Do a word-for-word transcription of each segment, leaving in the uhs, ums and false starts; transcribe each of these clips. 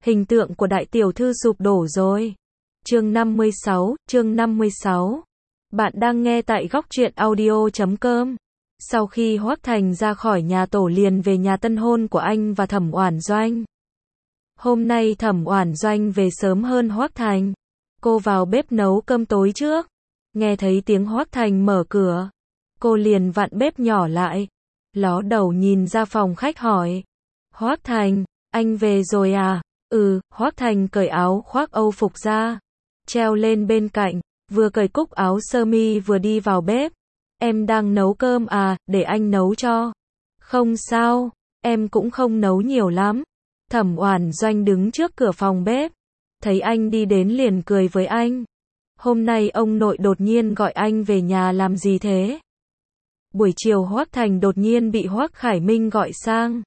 Hình tượng của đại tiểu thư sụp đổ rồi. Chương năm mươi sáu, chương năm mươi sáu. Bạn đang nghe tại góc truyện audio chấm com. Sau khi Hoắc Thành ra khỏi nhà tổ liền về nhà tân hôn của anh và Thẩm Oản Doanh. Hôm nay Thẩm Oản Doanh về sớm hơn Hoắc Thành. Cô vào bếp nấu cơm tối trước. Nghe thấy tiếng Hoắc Thành mở cửa, cô liền vặn bếp nhỏ lại, ló đầu nhìn ra phòng khách hỏi: "Hoắc Thành, anh về rồi à?" "Ừ." Hoắc Thành cởi áo khoác Âu phục ra, treo lên bên cạnh, vừa cởi cúc áo sơ mi vừa đi vào bếp. "Em đang nấu cơm à, để anh nấu cho." "Không sao, em cũng không nấu nhiều lắm." Thẩm Oản Doanh đứng trước cửa phòng bếp, thấy anh đi đến liền cười với anh. "Hôm nay ông nội đột nhiên gọi anh về nhà làm gì thế?" Buổi chiều Hoắc Thành đột nhiên bị Hoắc Khải Minh gọi sang.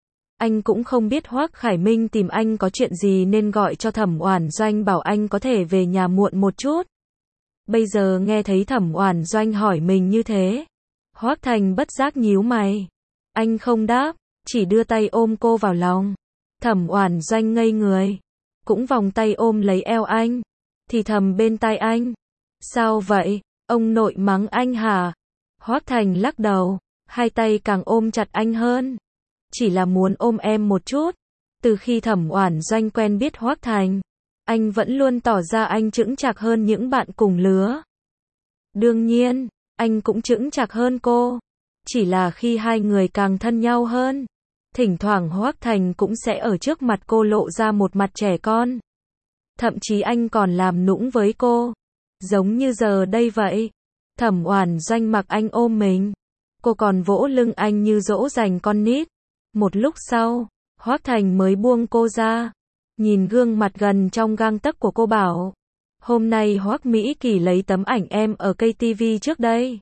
Anh cũng không biết Hoắc Khải Minh tìm anh có chuyện gì nên gọi cho Thẩm Oản Doanh bảo anh có thể về nhà muộn một chút. Bây giờ nghe thấy Thẩm Oản Doanh hỏi mình như thế, Hoắc Thành bất giác nhíu mày. Anh không đáp, chỉ đưa tay ôm cô vào lòng. Thẩm Oản Doanh ngây người, cũng vòng tay ôm lấy eo anh, thì thầm bên tai anh: "Sao vậy, ông nội mắng anh hả?" Hoắc Thành lắc đầu, hai tay càng ôm chặt anh hơn. "Chỉ là muốn ôm em một chút." Từ khi Thẩm Oản Doanh quen biết Hoắc Thành, anh vẫn luôn tỏ ra anh chững chạc hơn những bạn cùng lứa. Đương nhiên, anh cũng chững chạc hơn cô. Chỉ là khi hai người càng thân nhau hơn, thỉnh thoảng Hoắc Thành cũng sẽ ở trước mặt cô lộ ra một mặt trẻ con. Thậm chí anh còn làm nũng với cô, giống như giờ đây vậy. Thẩm Oản Doanh mặc anh ôm mình, cô còn vỗ lưng anh như dỗ dành con nít. Một lúc sau, Hoắc Thành mới buông cô ra, nhìn gương mặt gần trong gang tấc của cô bảo: "Hôm nay Hoắc Mỹ Kỳ lấy tấm ảnh em ở ca tê vê trước đây,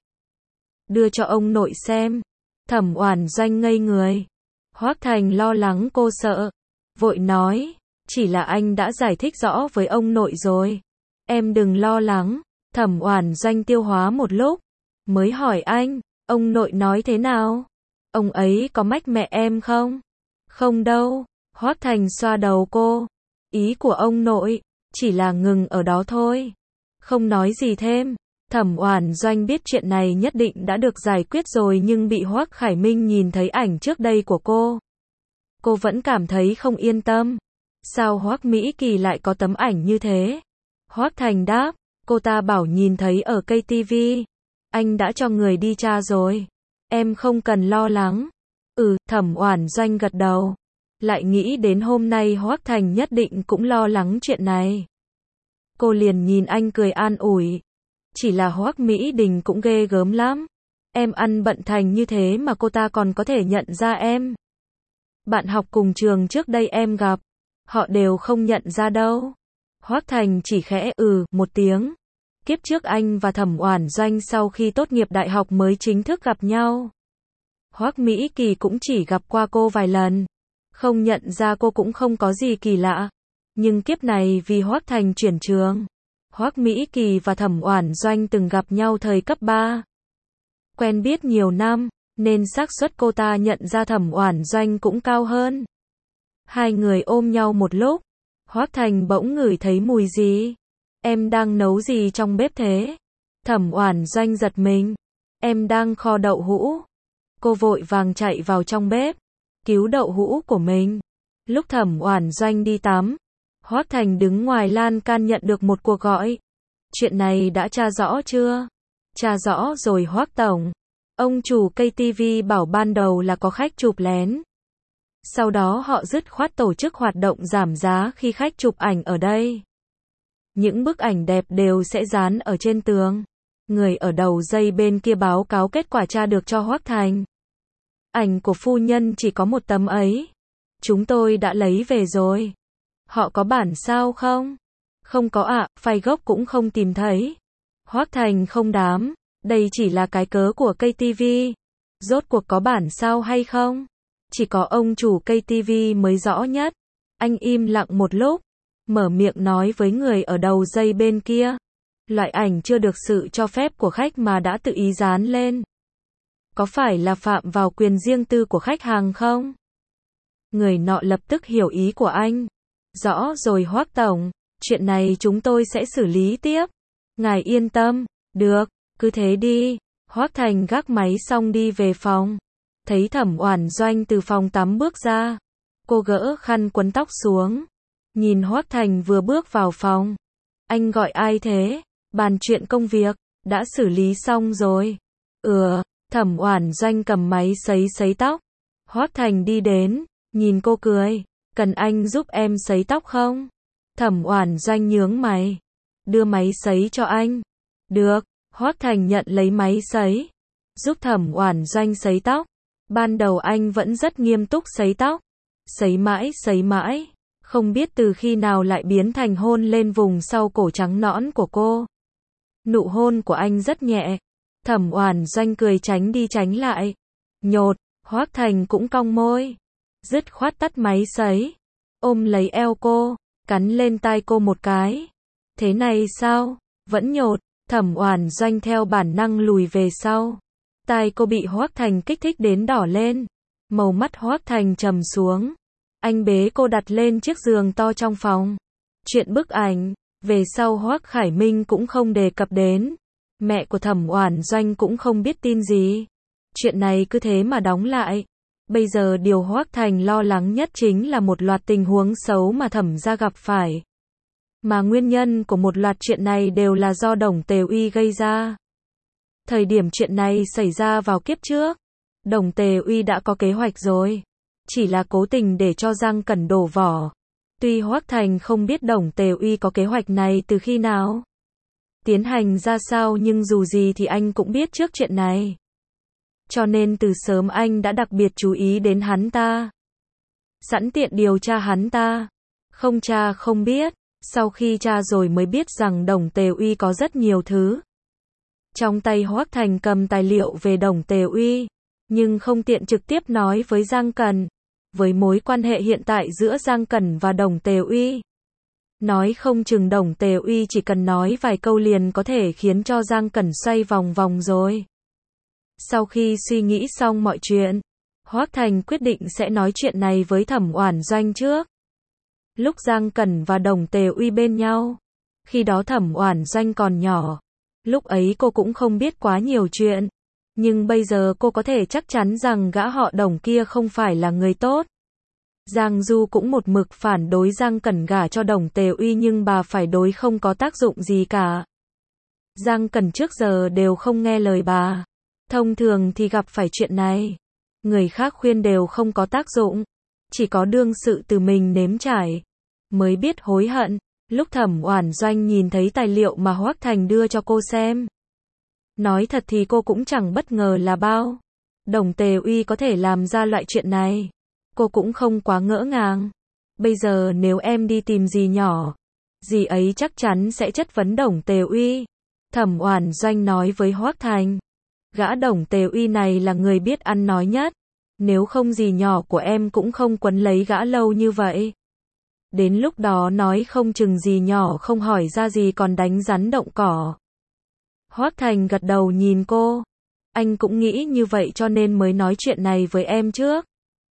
đưa cho ông nội xem." Thẩm Oản Doanh ngây người. Hoắc Thành lo lắng cô sợ, vội nói: "Chỉ là anh đã giải thích rõ với ông nội rồi, em đừng lo lắng." Thẩm Oản Doanh tiêu hóa một lúc, mới hỏi anh: "Ông nội nói thế nào? Ông ấy có mách mẹ em không?" "Không đâu." Hoắc Thành xoa đầu cô. "Ý của ông nội chỉ là ngừng ở đó thôi, không nói gì thêm." Thẩm Oản Doanh biết chuyện này nhất định đã được giải quyết rồi nhưng bị Hoắc Khải Minh nhìn thấy ảnh trước đây của cô, cô vẫn cảm thấy không yên tâm. Sao Hoắc Mỹ Kỳ lại có tấm ảnh như thế? Hoắc Thành đáp: "Cô ta bảo nhìn thấy ở ca tê vê. Anh đã cho người đi tra rồi. Em không cần lo lắng." "Ừ." Thẩm Oản Doanh gật đầu, lại nghĩ đến hôm nay Hoắc Thành nhất định cũng lo lắng chuyện này. Cô liền nhìn anh cười an ủi: "Chỉ là Hoắc Mỹ Đình cũng ghê gớm lắm. Em ăn bận thành như thế mà cô ta còn có thể nhận ra em. Bạn học cùng trường trước đây em gặp, họ đều không nhận ra đâu." Hoắc Thành chỉ khẽ ừ một tiếng. Kiếp trước anh và Thẩm Oản Doanh sau khi tốt nghiệp đại học mới chính thức gặp nhau. Hoắc Mỹ Kỳ cũng chỉ gặp qua cô vài lần, không nhận ra cô cũng không có gì kỳ lạ. Nhưng kiếp này vì Hoắc Thành chuyển trường, Hoắc Mỹ Kỳ và Thẩm Oản Doanh từng gặp nhau thời cấp ba. Quen biết nhiều năm, nên xác suất cô ta nhận ra Thẩm Oản Doanh cũng cao hơn. Hai người ôm nhau một lúc, Hoắc Thành bỗng ngửi thấy mùi gì. "Em đang nấu gì trong bếp thế?" Thẩm Oản Doanh giật mình. "Em đang kho đậu hũ." Cô vội vàng chạy vào trong bếp, cứu đậu hũ của mình. Lúc Thẩm Oản Doanh đi tắm, Hoắc Thành đứng ngoài lan can nhận được một cuộc gọi. "Chuyện này đã tra rõ chưa?" "Tra rõ rồi Hoắc tổng. Ông chủ ca tê vê bảo ban đầu là có khách chụp lén. Sau đó họ dứt khoát tổ chức hoạt động giảm giá khi khách chụp ảnh ở đây. Những bức ảnh đẹp đều sẽ dán ở trên tường." Người ở đầu dây bên kia báo cáo kết quả tra được cho Hoắc Thành. "Ảnh của phu nhân chỉ có một tấm ấy. Chúng tôi đã lấy về rồi." "Họ có bản sao không?" "Không có ạ, file gốc cũng không tìm thấy." Hoắc Thành không đám, đây chỉ là cái cớ của ca tê vê. Rốt cuộc có bản sao hay không? Chỉ có ông chủ ca tê vê mới rõ nhất. Anh im lặng một lúc, mở miệng nói với người ở đầu dây bên kia: "Loại ảnh chưa được sự cho phép của khách mà đã tự ý dán lên, có phải là phạm vào quyền riêng tư của khách hàng không?" Người nọ lập tức hiểu ý của anh. Rõ rồi Hoác Tổng, chuyện này chúng tôi sẽ xử lý tiếp. Ngài yên tâm, được, cứ thế đi. Hoác Thành gác máy xong đi về phòng. Thấy Thẩm Oản Doanh từ phòng tắm bước ra. Cô gỡ khăn quấn tóc xuống. Nhìn Hoác Thành vừa bước vào phòng. Anh gọi ai thế? Bàn chuyện công việc, đã xử lý xong rồi. Ừ, Thẩm Oản Doanh cầm máy sấy sấy tóc. Hoác Thành đi đến, nhìn cô cười. Cần anh giúp em sấy tóc không? Thẩm Oản Doanh nhướng mày. Đưa máy sấy cho anh. Được, Hoác Thành nhận lấy máy sấy. Giúp Thẩm Oản Doanh sấy tóc. Ban đầu anh vẫn rất nghiêm túc sấy tóc. Sấy mãi sấy mãi. Không biết từ khi nào lại biến thành hôn lên vùng sau cổ trắng nõn của cô. Nụ hôn của anh rất nhẹ. Thẩm Oản Doanh cười tránh đi tránh lại. Nhột, Hoác Thành cũng cong môi. Dứt khoát tắt máy sấy. Ôm lấy eo cô, cắn lên tai cô một cái. Thế này sao? Vẫn nhột. Thẩm Oản Doanh theo bản năng lùi về sau. Tai cô bị Hoác Thành kích thích đến đỏ lên. Màu mắt Hoác Thành trầm xuống. Anh bế cô đặt lên chiếc giường to trong phòng. Chuyện bức ảnh, về sau Hoác Khải Minh cũng không đề cập đến. Mẹ của Thẩm Oản Doanh cũng không biết tin gì. Chuyện này cứ thế mà đóng lại. Bây giờ điều Hoác Thành lo lắng nhất chính là một loạt tình huống xấu mà Thẩm gia gặp phải. Mà nguyên nhân của một loạt chuyện này đều là do Đồng Tề Uy gây ra. Thời điểm chuyện này xảy ra vào kiếp trước, Đồng Tề Uy đã có kế hoạch rồi. Chỉ là cố tình để cho Giang Cẩn đổ vỏ. Tuy Hoác Thành không biết Đồng Tề Uy có kế hoạch này từ khi nào, tiến hành ra sao, nhưng dù gì thì anh cũng biết trước chuyện này. Cho nên từ sớm anh đã đặc biệt chú ý đến hắn ta. Sẵn tiện điều tra hắn ta. Không tra không biết, sau khi tra rồi mới biết rằng Đồng Tề Uy có rất nhiều thứ. Trong tay Hoác Thành cầm tài liệu về Đồng Tề Uy, nhưng không tiện trực tiếp nói với Giang Cẩn. Với mối quan hệ hiện tại giữa Giang Cẩn và Đồng Tề Uy, nói không chừng Đồng Tề Uy chỉ cần nói vài câu liền có thể khiến cho Giang Cẩn xoay vòng vòng rồi. Sau khi suy nghĩ xong mọi chuyện, Hoác Thành quyết định sẽ nói chuyện này với Thẩm Oản Doanh trước. Lúc Giang Cẩn và Đồng Tề Uy bên nhau, khi đó Thẩm Oản Doanh còn nhỏ, lúc ấy cô cũng không biết quá nhiều chuyện. Nhưng bây giờ cô có thể chắc chắn rằng gã họ Đồng kia không phải là người tốt. Giang Du cũng một mực phản đối Giang Cẩn gả cho Đồng Tề Uy, nhưng bà phải đối không có tác dụng gì cả. Giang Cẩn trước giờ đều không nghe lời bà. Thông thường thì gặp phải chuyện này, người khác khuyên đều không có tác dụng. Chỉ có đương sự từ mình nếm trải, mới biết hối hận. Lúc Thẩm Oản Doanh nhìn thấy tài liệu mà Hoác Thành đưa cho cô xem, nói thật thì cô cũng chẳng bất ngờ là bao. Đồng Tề Uy có thể làm ra loại chuyện này, cô cũng không quá ngỡ ngàng. Bây giờ nếu em đi tìm dì nhỏ, dì ấy chắc chắn sẽ chất vấn Đồng Tề Uy. Thẩm Oản Doanh nói với Hoác Thành, gã Đồng Tề Uy này là người biết ăn nói nhất. Nếu không dì nhỏ của em cũng không quấn lấy gã lâu như vậy. Đến lúc đó nói không chừng dì nhỏ không hỏi ra gì còn đánh rắn động cỏ. Hoác Thành gật đầu nhìn cô. Anh cũng nghĩ như vậy cho nên mới nói chuyện này với em trước.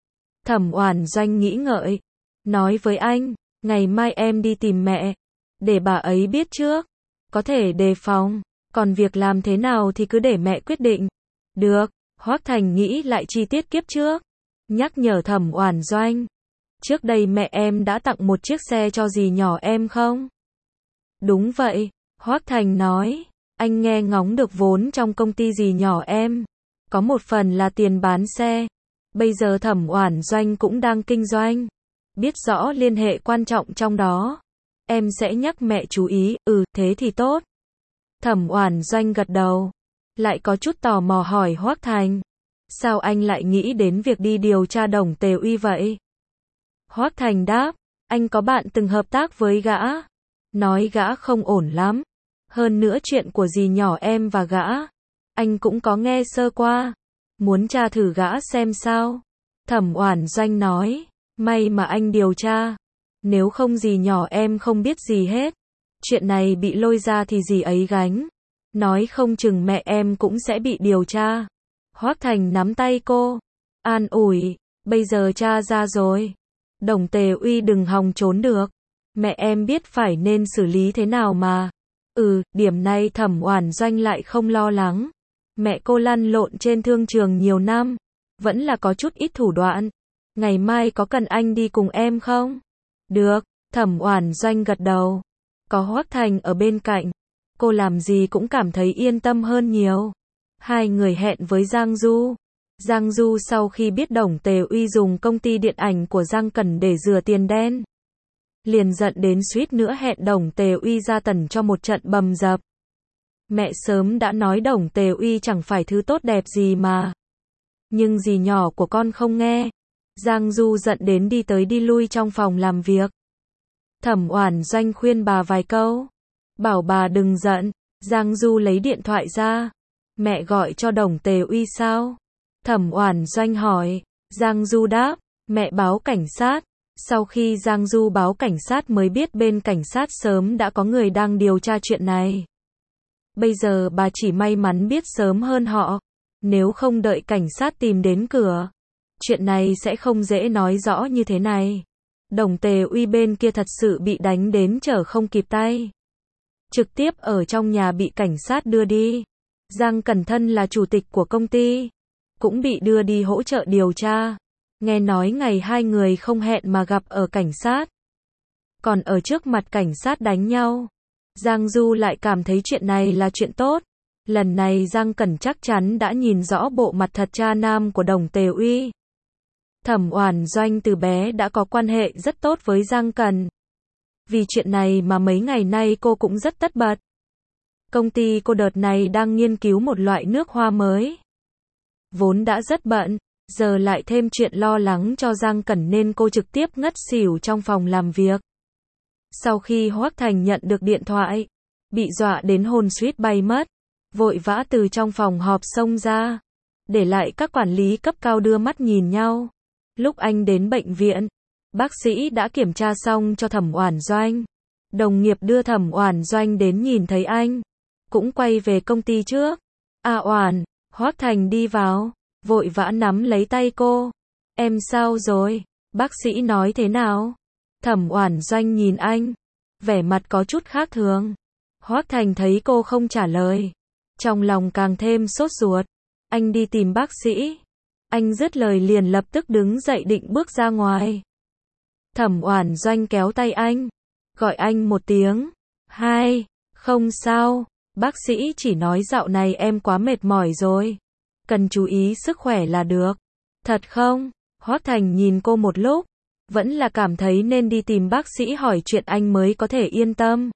Thẩm Oản Doanh nghĩ ngợi, nói với anh, ngày mai em đi tìm mẹ, để bà ấy biết trước, có thể đề phòng, còn việc làm thế nào thì cứ để mẹ quyết định. Được, Hoác Thành nghĩ lại chi tiết kiếp trước, nhắc nhở Thẩm Oản Doanh. Trước đây mẹ em đã tặng một chiếc xe cho dì nhỏ em không? Đúng vậy, Hoác Thành nói. Anh nghe ngóng được vốn trong công ty dì nhỏ em, có một phần là tiền bán xe. Bây giờ Thẩm Oản Doanh cũng đang kinh doanh, biết rõ liên hệ quan trọng trong đó. Em sẽ nhắc mẹ chú ý. Ừ, thế thì tốt. Thẩm Oản Doanh gật đầu, lại có chút tò mò hỏi Hoác Thành, sao anh lại nghĩ đến việc đi điều tra Đồng Tề Uy vậy? Hoác Thành đáp, anh có bạn từng hợp tác với gã, nói gã không ổn lắm. Hơn nữa chuyện của dì nhỏ em và gã, anh cũng có nghe sơ qua, muốn tra thử gã xem sao. Thẩm Oản Doanh nói, may mà anh điều tra, nếu không dì nhỏ em không biết gì hết. Chuyện này bị lôi ra thì dì ấy gánh, nói không chừng mẹ em cũng sẽ bị điều tra. Hoác Thành nắm tay cô, an ủi, bây giờ tra ra rồi, Đồng Tề Uy đừng hòng trốn được. Mẹ em biết phải nên xử lý thế nào mà. Ừ, điểm này Thẩm Oản Doanh lại không lo lắng. Mẹ cô lăn lộn trên thương trường nhiều năm, vẫn là có chút ít thủ đoạn. Ngày mai có cần anh đi cùng em không? Được, Thẩm Oản Doanh gật đầu. Có Hoắc Thành ở bên cạnh, cô làm gì cũng cảm thấy yên tâm hơn nhiều. Hai người hẹn với Giang Du. Giang Du sau khi biết Đồng Tề Uy dùng công ty điện ảnh của Giang Cẩn để rửa tiền đen, liền giận đến suýt nữa hẹn Đồng Tề Uy ra tần cho một trận bầm dập. Mẹ sớm đã nói Đồng Tề Uy chẳng phải thứ tốt đẹp gì mà. Nhưng dì nhỏ của con không nghe. Giang Du giận đến đi tới đi lui trong phòng làm việc. Thẩm Oản Doanh khuyên bà vài câu, bảo bà đừng giận. Giang Du lấy điện thoại ra. Mẹ gọi cho Đồng Tề Uy sao? Thẩm Oản Doanh hỏi. Giang Du đáp, mẹ báo cảnh sát. Sau khi Giang Du báo cảnh sát mới biết bên cảnh sát sớm đã có người đang điều tra chuyện này. Bây giờ bà chỉ may mắn biết sớm hơn họ. Nếu không đợi cảnh sát tìm đến cửa, chuyện này sẽ không dễ nói rõ như thế này. Đồng Tề Uy bên kia thật sự bị đánh đến trở không kịp tay. Trực tiếp ở trong nhà bị cảnh sát đưa đi. Giang Cẩn Thân là chủ tịch của công ty, cũng bị đưa đi hỗ trợ điều tra. Nghe nói ngày hai người không hẹn mà gặp ở cảnh sát, còn ở trước mặt cảnh sát đánh nhau. Giang Du lại cảm thấy chuyện này là chuyện tốt. Lần này Giang Cẩn chắc chắn đã nhìn rõ bộ mặt thật cha nam của Đồng Tề Uy. Thẩm Oản Doanh từ bé đã có quan hệ rất tốt với Giang Cẩn. Vì chuyện này mà mấy ngày nay cô cũng rất tất bật. Công ty cô đợt này đang nghiên cứu một loại nước hoa mới. Vốn đã rất bận, giờ lại thêm chuyện lo lắng cho Giang Cẩn nên cô trực tiếp ngất xỉu trong phòng làm việc. Sau khi Hoắc Thành nhận được điện thoại, bị dọa đến hồn suýt bay mất, vội vã từ trong phòng họp xông ra, để lại các quản lý cấp cao đưa mắt nhìn nhau. Lúc anh đến bệnh viện, bác sĩ đã kiểm tra xong cho Thẩm Oản Doanh. Đồng nghiệp đưa Thẩm Oản Doanh đến nhìn thấy anh, cũng quay về công ty trước. A Oản, Hoắc Thành đi vào, vội vã nắm lấy tay cô. Em sao rồi? Bác sĩ nói thế nào? Thẩm Oản Doanh nhìn anh, vẻ mặt có chút khác thường. Hoắc Thành thấy cô không trả lời, trong lòng càng thêm sốt ruột. Anh đi tìm bác sĩ. Anh dứt lời liền lập tức đứng dậy định bước ra ngoài. Thẩm Oản Doanh kéo tay anh, gọi anh một tiếng. Hai, không sao, bác sĩ chỉ nói dạo này em quá mệt mỏi rồi, cần chú ý sức khỏe là được. Thật không? Hoắc Thành nhìn cô một lúc, vẫn là cảm thấy nên đi tìm bác sĩ hỏi chuyện anh mới có thể yên tâm.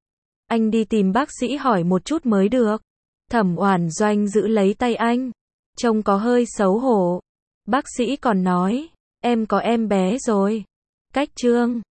Anh đi tìm bác sĩ hỏi một chút mới được. Thẩm Oản Doanh giữ lấy tay anh, trông có hơi xấu hổ. Bác sĩ còn nói, em có em bé rồi. Cách Trương